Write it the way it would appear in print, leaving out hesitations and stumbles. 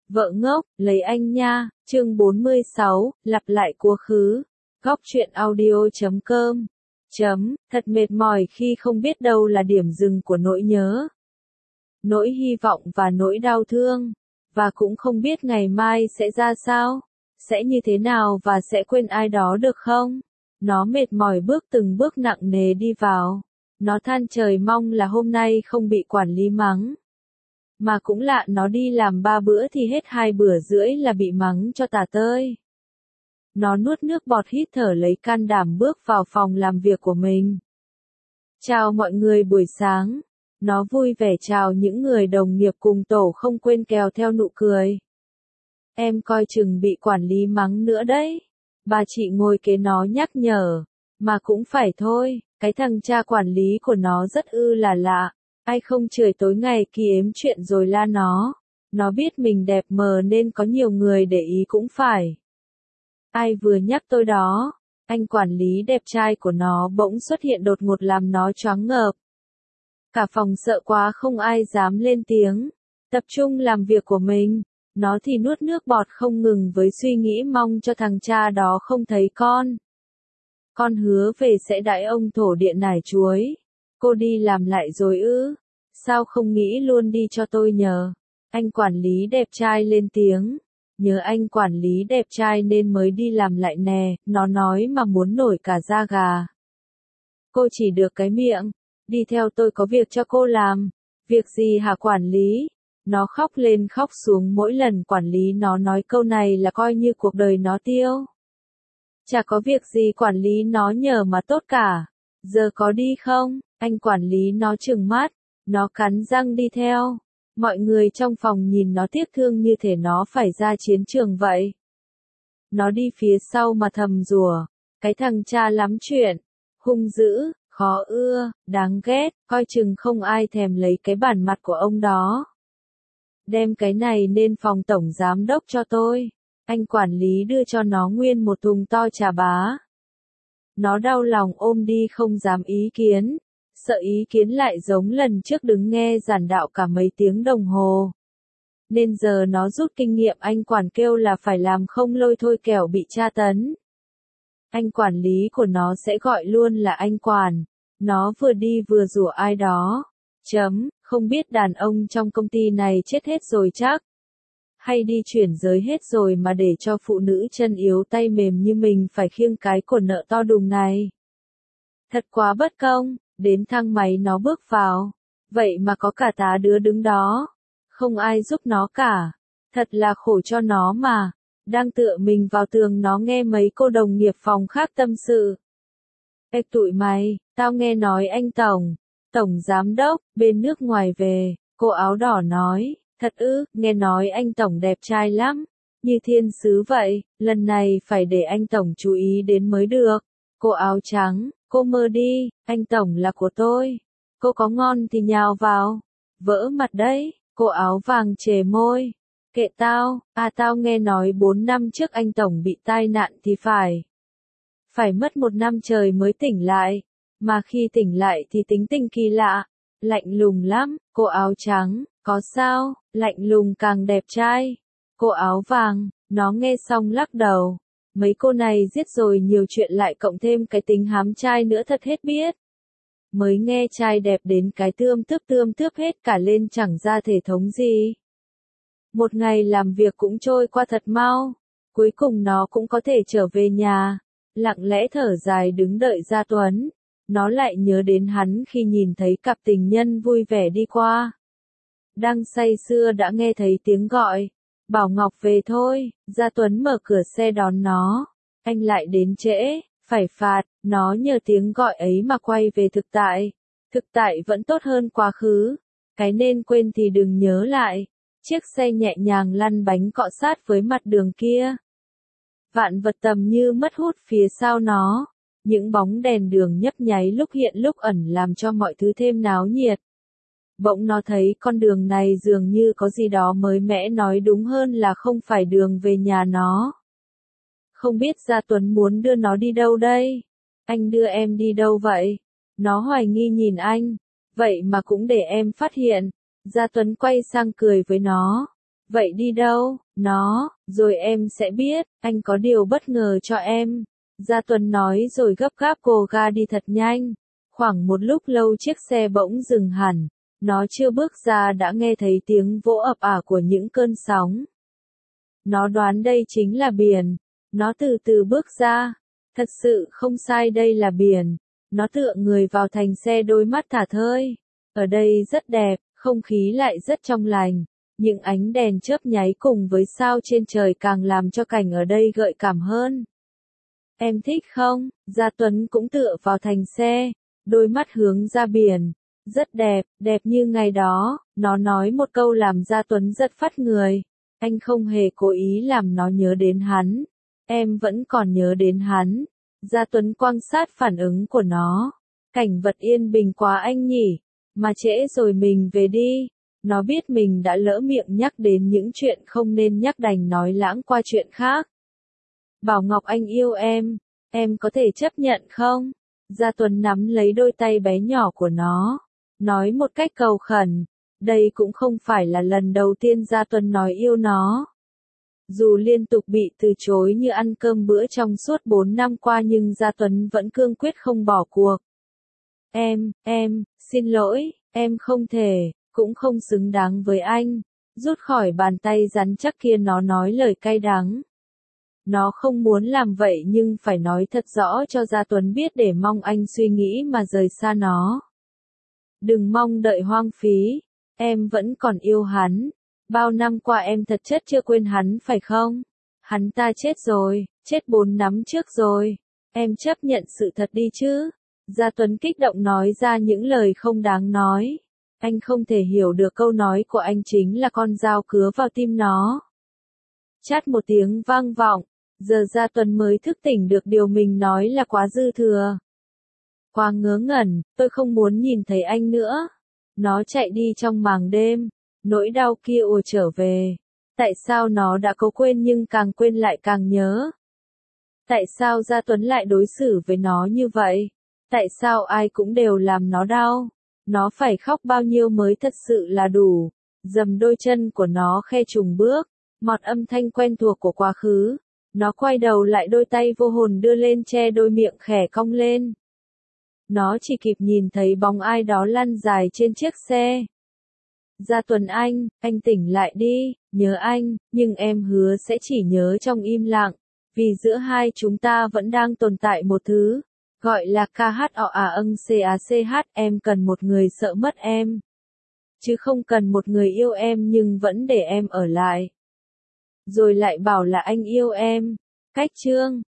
Vợ ngốc, lấy anh nha, chương 46, lặp lại quá khứ. Góc truyện audio.com. Thật mệt mỏi khi không biết đâu là điểm dừng của nỗi nhớ, nỗi hy vọng và nỗi đau thương. Và cũng không biết ngày mai sẽ ra sao, sẽ như thế nào và sẽ quên ai đó được không? Nó mệt mỏi bước từng bước nặng nề đi vào. Nó than trời mong là hôm nay không bị quản lý mắng. Mà cũng lạ, nó đi làm 3 bữa thì hết 2 bữa rưỡi là bị mắng cho tả tơi. Nó nuốt nước bọt hít thở lấy can đảm bước vào phòng làm việc của mình. Chào mọi người buổi sáng. Nó vui vẻ chào những người đồng nghiệp cùng tổ, không quên kèo theo nụ cười. Em coi chừng bị quản lý mắng nữa đấy. Bà chị ngồi kế nó nhắc nhở. Mà cũng phải thôi, cái thằng cha quản lý của nó rất là lạ. Ai không chửi tối ngày kỳ ếm chuyện rồi la nó. Nó biết mình đẹp mờ nên có nhiều người để ý cũng phải. Ai vừa nhắc tôi đó, anh quản lý đẹp trai của nó bỗng xuất hiện đột ngột làm nó choáng ngợp. Cả phòng sợ quá không ai dám lên tiếng, tập trung làm việc của mình. Nó thì nuốt nước bọt không ngừng với suy nghĩ mong cho thằng cha đó không thấy con. Con hứa về sẽ đãi ông thổ địa nải chuối. Cô đi làm lại rồi ư? Sao không nghĩ luôn đi cho tôi nhờ? Anh quản lý đẹp trai lên tiếng. Nhớ anh quản lý đẹp trai nên mới đi làm lại nè, nó nói mà muốn nổi cả da gà. Cô chỉ được cái miệng, đi theo tôi có việc cho cô làm. Việc gì hả quản lý? Nó khóc lên khóc xuống mỗi lần quản lý nó nói câu này là coi như cuộc đời nó tiêu. Chả có việc gì quản lý nó nhờ mà tốt cả. Giờ có đi không? Anh quản lý nó trừng mắt, nó cắn răng đi theo. Mọi người trong phòng nhìn nó tiếc thương như thể nó phải ra chiến trường vậy. Nó đi phía sau mà thầm rủa, cái thằng cha lắm chuyện, hung dữ, khó ưa, đáng ghét, coi chừng không ai thèm lấy cái bản mặt của ông đó. Đem cái này lên phòng tổng giám đốc cho tôi. Anh quản lý đưa cho nó nguyên một thùng to chà bá. Nó đau lòng ôm đi không dám ý kiến. Sợ ý kiến lại giống lần trước đứng nghe giảng đạo cả mấy tiếng đồng hồ. Nên giờ nó rút kinh nghiệm, anh quản kêu là phải làm không lôi thôi kẻo bị tra tấn. Anh quản lý của nó sẽ gọi luôn là anh quản. Nó vừa đi vừa rủa ai đó. Không biết đàn ông trong công ty này chết hết rồi chắc. Hay đi chuyển giới hết rồi mà để cho phụ nữ chân yếu tay mềm như mình phải khiêng cái cột nợ to đùng này. Thật quá bất công. Đến thang máy nó bước vào. Vậy mà có cả tá đứa đứng đó. Không ai giúp nó cả. Thật là khổ cho nó mà. Đang tựa mình vào tường nó nghe mấy cô đồng nghiệp phòng khác tâm sự. Ê tụi mày, tao nghe nói anh Tổng giám đốc, bên nước ngoài về. Cô áo đỏ nói, thật ư, nghe nói anh Tổng đẹp trai lắm. Như thiên sứ vậy, lần này phải để anh Tổng chú ý đến mới được. Cô áo trắng, cô mơ đi, anh Tổng là của tôi. Cô có ngon thì nhào vào. Vỡ mặt đấy, cô áo vàng chề môi. Kệ tao, tao nghe nói 4 năm trước anh Tổng bị tai nạn thì phải mất 1 năm trời mới tỉnh lại. Mà khi tỉnh lại thì tính tình kỳ lạ, lạnh lùng lắm. Cô áo trắng, có sao, lạnh lùng càng đẹp trai. Cô áo vàng, nó nghe xong lắc đầu. Mấy cô này giết rồi nhiều chuyện lại cộng thêm cái tính hám trai nữa thật hết biết. Mới nghe trai đẹp đến cái tươm tướp hết cả lên chẳng ra thể thống gì. Một ngày làm việc cũng trôi qua thật mau. Cuối cùng nó cũng có thể trở về nhà. Lặng lẽ thở dài đứng đợi Gia Tuấn. Nó lại nhớ đến hắn khi nhìn thấy cặp tình nhân vui vẻ đi qua. Đang say sưa đã nghe thấy tiếng gọi. Bảo Ngọc về thôi. Gia Tuấn mở cửa xe đón nó. Anh lại đến trễ, phải phạt. Nó nhờ tiếng gọi ấy mà quay về thực tại. Thực tại vẫn tốt hơn quá khứ. Cái nên quên thì đừng nhớ lại. Chiếc xe nhẹ nhàng lăn bánh cọ sát với mặt đường kia. Vạn vật tầm như mất hút phía sau nó. Những bóng đèn đường nhấp nháy lúc hiện lúc ẩn làm cho mọi thứ thêm náo nhiệt. Bỗng nó thấy con đường này dường như có gì đó mới mẻ, nói đúng hơn là không phải đường về nhà nó. Không biết Gia Tuấn muốn đưa nó đi đâu đây? Anh đưa em đi đâu vậy? Nó hoài nghi nhìn anh. Vậy mà cũng để em phát hiện. Gia Tuấn quay sang cười với nó. Vậy đi đâu? Nó, rồi em sẽ biết, anh có điều bất ngờ cho em. Gia Tuấn nói rồi gấp gáp cô ga đi thật nhanh. Khoảng một lúc lâu chiếc xe bỗng dừng hẳn. Nó chưa bước ra đã nghe thấy tiếng vỗ ập ả của những cơn sóng. Nó đoán đây chính là biển. Nó từ từ bước ra. Thật sự không sai, đây là biển. Nó tựa người vào thành xe, đôi mắt thả thơi. Ở đây rất đẹp, không khí lại rất trong lành. Những ánh đèn chớp nháy cùng với sao trên trời càng làm cho cảnh ở đây gợi cảm hơn. Em thích không? Gia Tuấn cũng tựa vào thành xe, đôi mắt hướng ra biển. Rất đẹp, đẹp như ngày đó. Nó nói một câu làm Gia Tuấn giật phát người. Anh không hề cố ý làm nó nhớ đến hắn. Em vẫn còn nhớ đến hắn. Gia Tuấn quan sát phản ứng của nó. Cảnh vật yên bình quá anh nhỉ. Mà trễ rồi, mình về đi. Nó biết mình đã lỡ miệng nhắc đến những chuyện không nên nhắc, đành nói lãng qua chuyện khác. Bảo Ngọc, anh yêu em có thể chấp nhận không? Gia Tuấn nắm lấy đôi tay bé nhỏ của nó, nói một cách cầu khẩn. Đây cũng không phải là lần đầu tiên Gia Tuấn nói yêu nó. Dù liên tục bị từ chối như ăn cơm bữa trong suốt 4 năm qua, nhưng Gia Tuấn vẫn cương quyết không bỏ cuộc. Em, xin lỗi, em không thể, cũng không xứng đáng với anh. Rút khỏi bàn tay rắn chắc kia, nó nói lời cay đắng. Nó không muốn làm vậy nhưng phải nói thật rõ cho Gia Tuấn biết để mong anh suy nghĩ mà rời xa nó. Đừng mong đợi hoang phí, em vẫn còn yêu hắn. Bao năm qua em thật chất chưa quên hắn phải không? Hắn ta chết rồi, chết 4 năm trước rồi. Em chấp nhận sự thật đi chứ. Gia Tuấn kích động nói ra những lời không đáng nói. Anh không thể hiểu được câu nói của anh chính là con dao cứa vào tim nó. Chát một tiếng vang vọng. Giờ Gia Tuấn mới thức tỉnh được điều mình nói là quá dư thừa. Quá ngớ ngẩn, tôi không muốn nhìn thấy anh nữa. Nó chạy đi trong màng đêm. Nỗi đau kia ùa trở về. Tại sao nó đã cố quên nhưng càng quên lại càng nhớ? Tại sao Gia Tuấn lại đối xử với nó như vậy? Tại sao ai cũng đều làm nó đau? Nó phải khóc bao nhiêu mới thật sự là đủ? Dầm đôi chân của nó khe trùng bước. Mọt âm thanh quen thuộc của quá khứ. Nó quay đầu lại, đôi tay vô hồn đưa lên che đôi miệng khẽ cong lên. Nó chỉ kịp nhìn thấy bóng ai đó lăn dài trên chiếc xe. Gia Tuấn anh tỉnh lại đi, nhớ anh, nhưng em hứa sẽ chỉ nhớ trong im lặng, vì giữa hai chúng ta vẫn đang tồn tại một thứ, gọi là KHOANGCACH, em cần một người sợ mất em, chứ không cần một người yêu em nhưng vẫn để em ở lại. Rồi lại bảo là anh yêu em. Cách chương